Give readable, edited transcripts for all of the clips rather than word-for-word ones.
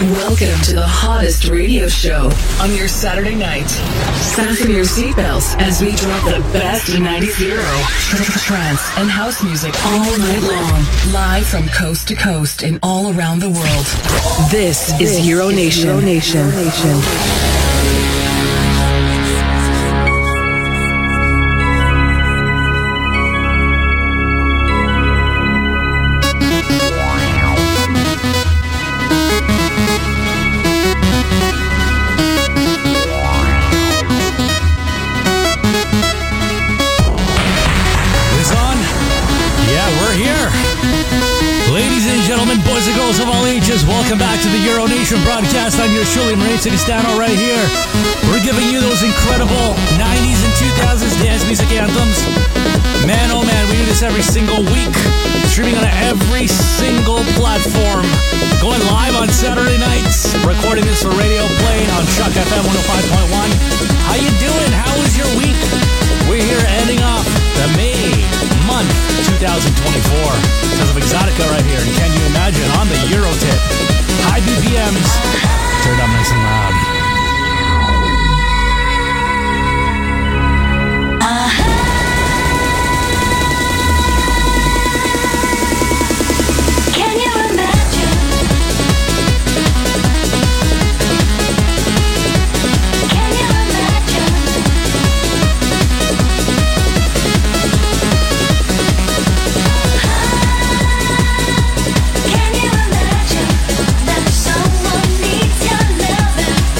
Welcome to the hottest radio show on your Saturday night. Fasten your seatbelts as we drop the best 90s Euro, trance, and house music all night long. Live from coast to coast and all around the world. This is Euro Nation. Boys and girls of all ages, welcome back to the Euro Nation broadcast. I'm yours truly, Maurizio Castano, right here. We're giving you those incredible 90s and 2000s dance music anthems. Man, oh man, we do this every single week. Streaming on every single platform. Going live on Saturday nights. Recording this for radio play on Chuck FM 105.1. How you doing? How was your week? We're here ending off the May month 2024. Because of Exotica right here. And can you imagine on the Euro tip? High BPMs. Turned up nice and loud. Can you imagine that someone needs your loving?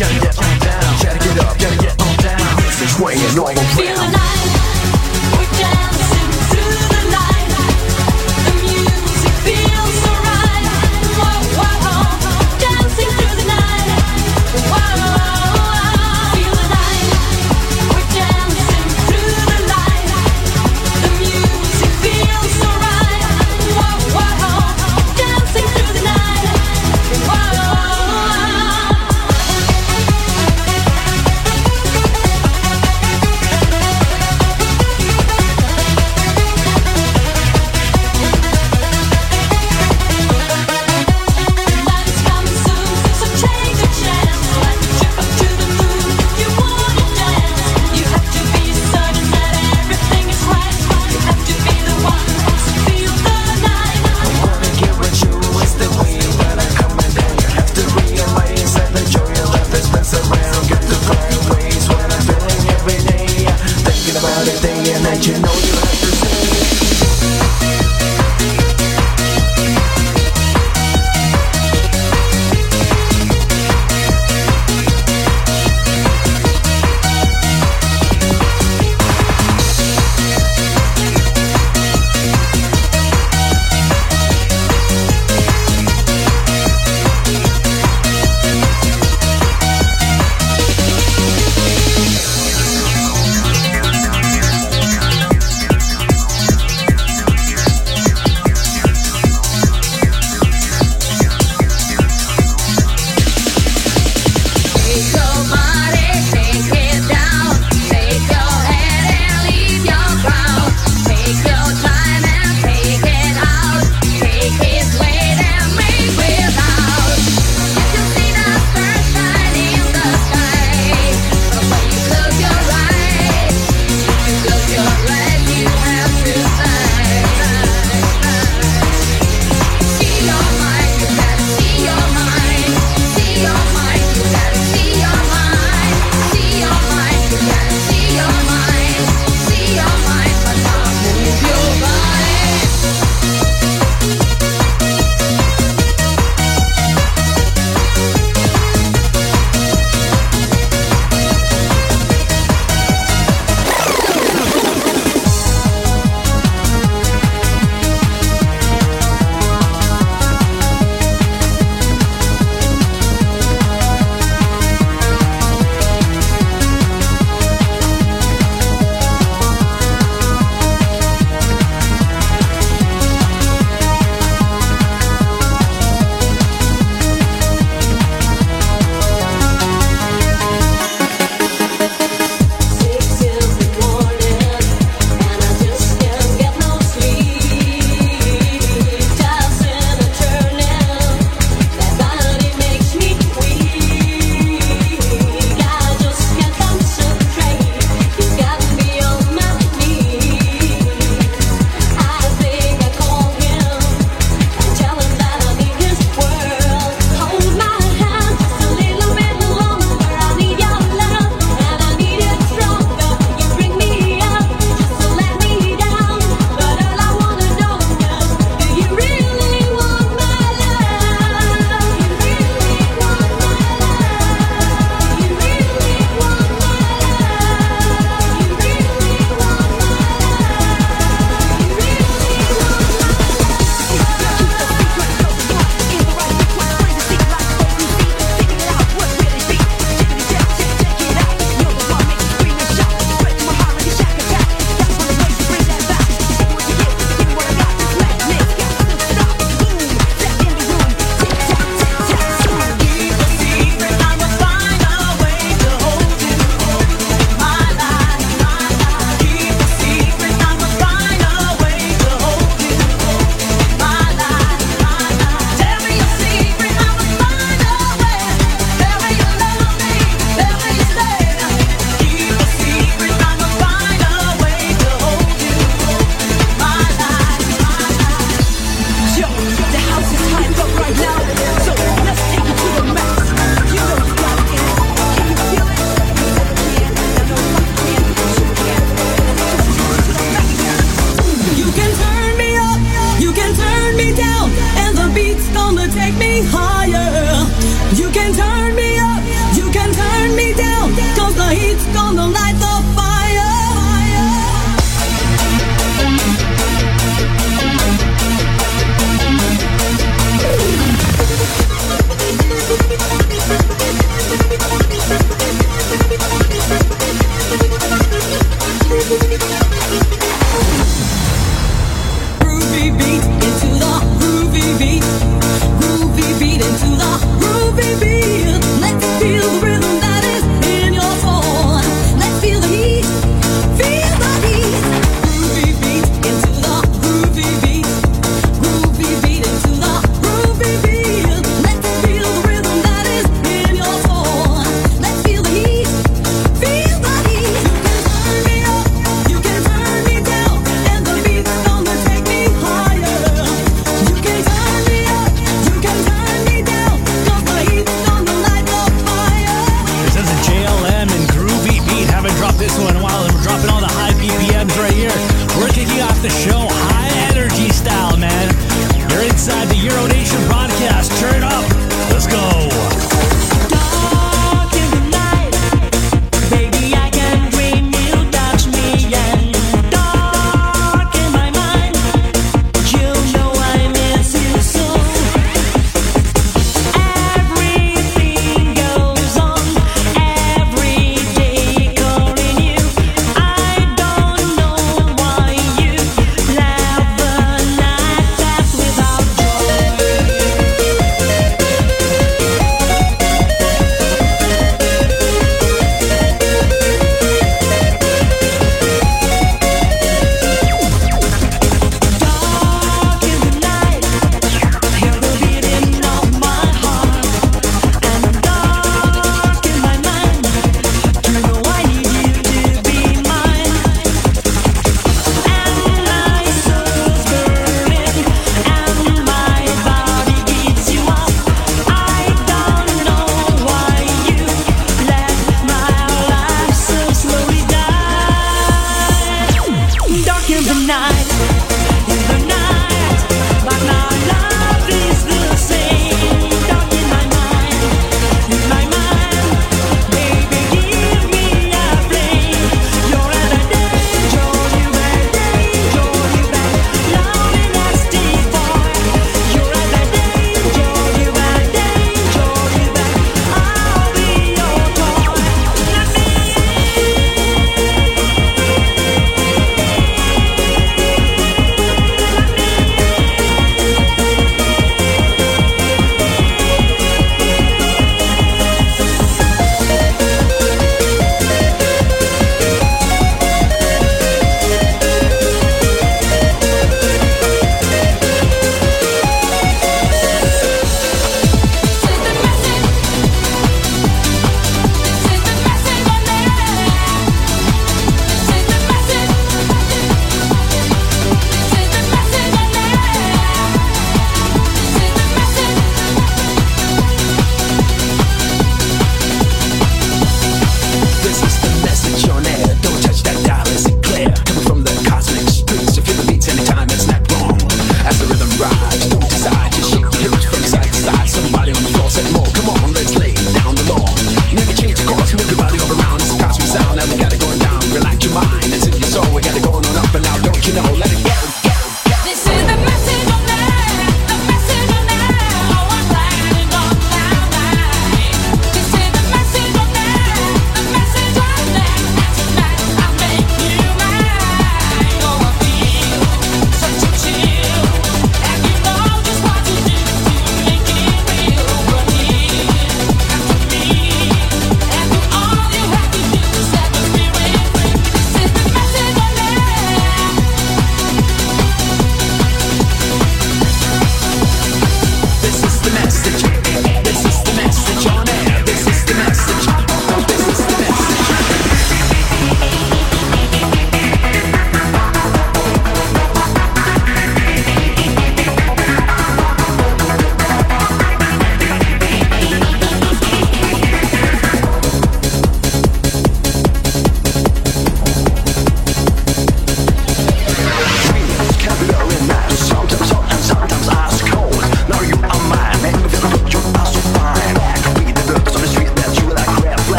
Gotta get on down. Gotta get up, gotta get on down. Music swinging all around. Feel the night, we're dancing through the night. The music feels so right. Whoa, whoa, dancing through the night. Whoa, feel the night, we're dancing through the night. The music feels so right. Whoa, whoa, dancing through the night. Whoa. this one while we're dropping all the high BPMs right here. We're kicking off the show high energy style, man. You're inside the Euro Nation broadcast. Turn up. Let's go. Dark in the night, baby, I can dream you touch me, and dark in my mind, you know I miss you so. Everything goes on, every day calling you. I don't know why you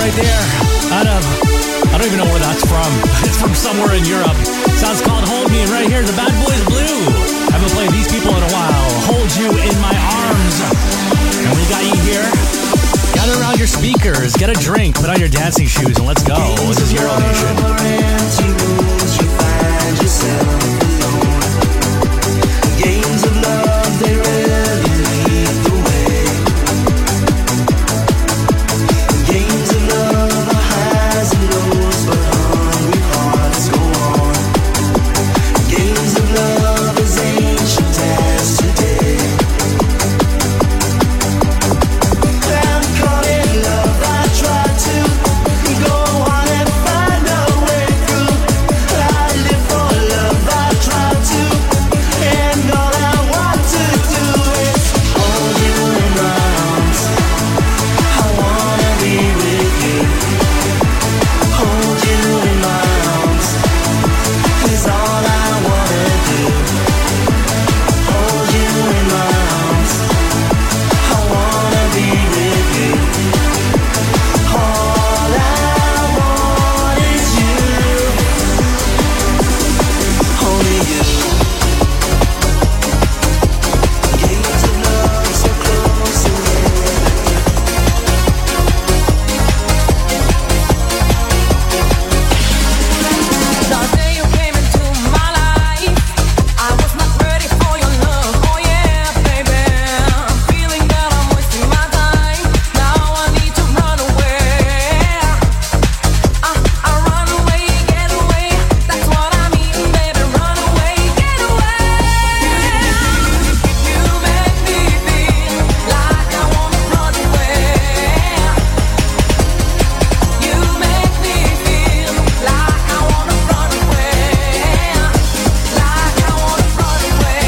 right there out of, I don't even know where that's from. It's from somewhere in Europe. Sounds called Hold Me, and right here, the Bad Boys Blue. Haven't played these people in a while. Hold You in My Arms. And we got you here. Gather around your speakers, get a drink, put on your dancing shoes, and let's go. This is Euro Nation. Games of love, they rarely lead the way. Games of love are highs and lows, but hungry hearts go on. Games of love as ancient as today. I'm caught in love, I try to go on and find a way through. I live for love, I try to, and all I want to do is hold you in my arms. I wanna be with you. Hold you in my arms is all I wanna do. Hold you in my arms. I wanna be with you. All I want is you. Only you. Gates of love so close and The day you came into my life, I was not ready for your love. Oh yeah, baby, I'm feeling that I'm wasting my time. Now I need to run away. I run away, get away. That's what I mean, baby. Run away, get away. You make me feel like I wanna run away. You make me feel like I wanna run away. Like I wanna run away.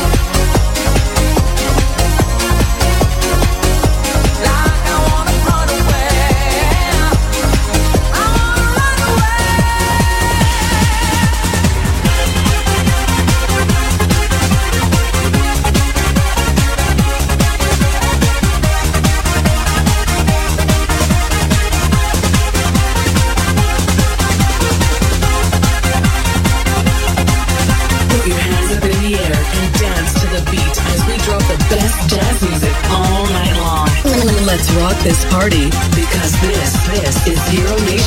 Like I wanna run away. I wanna run Put your hands up in the air and dance to the beat as we drop the best jazz music all night long. Let's rock this party because this is Euro Nation.